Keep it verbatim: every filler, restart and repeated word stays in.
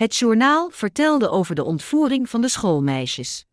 Het journaal vertelde over de ontvoering van de schoolmeisjes.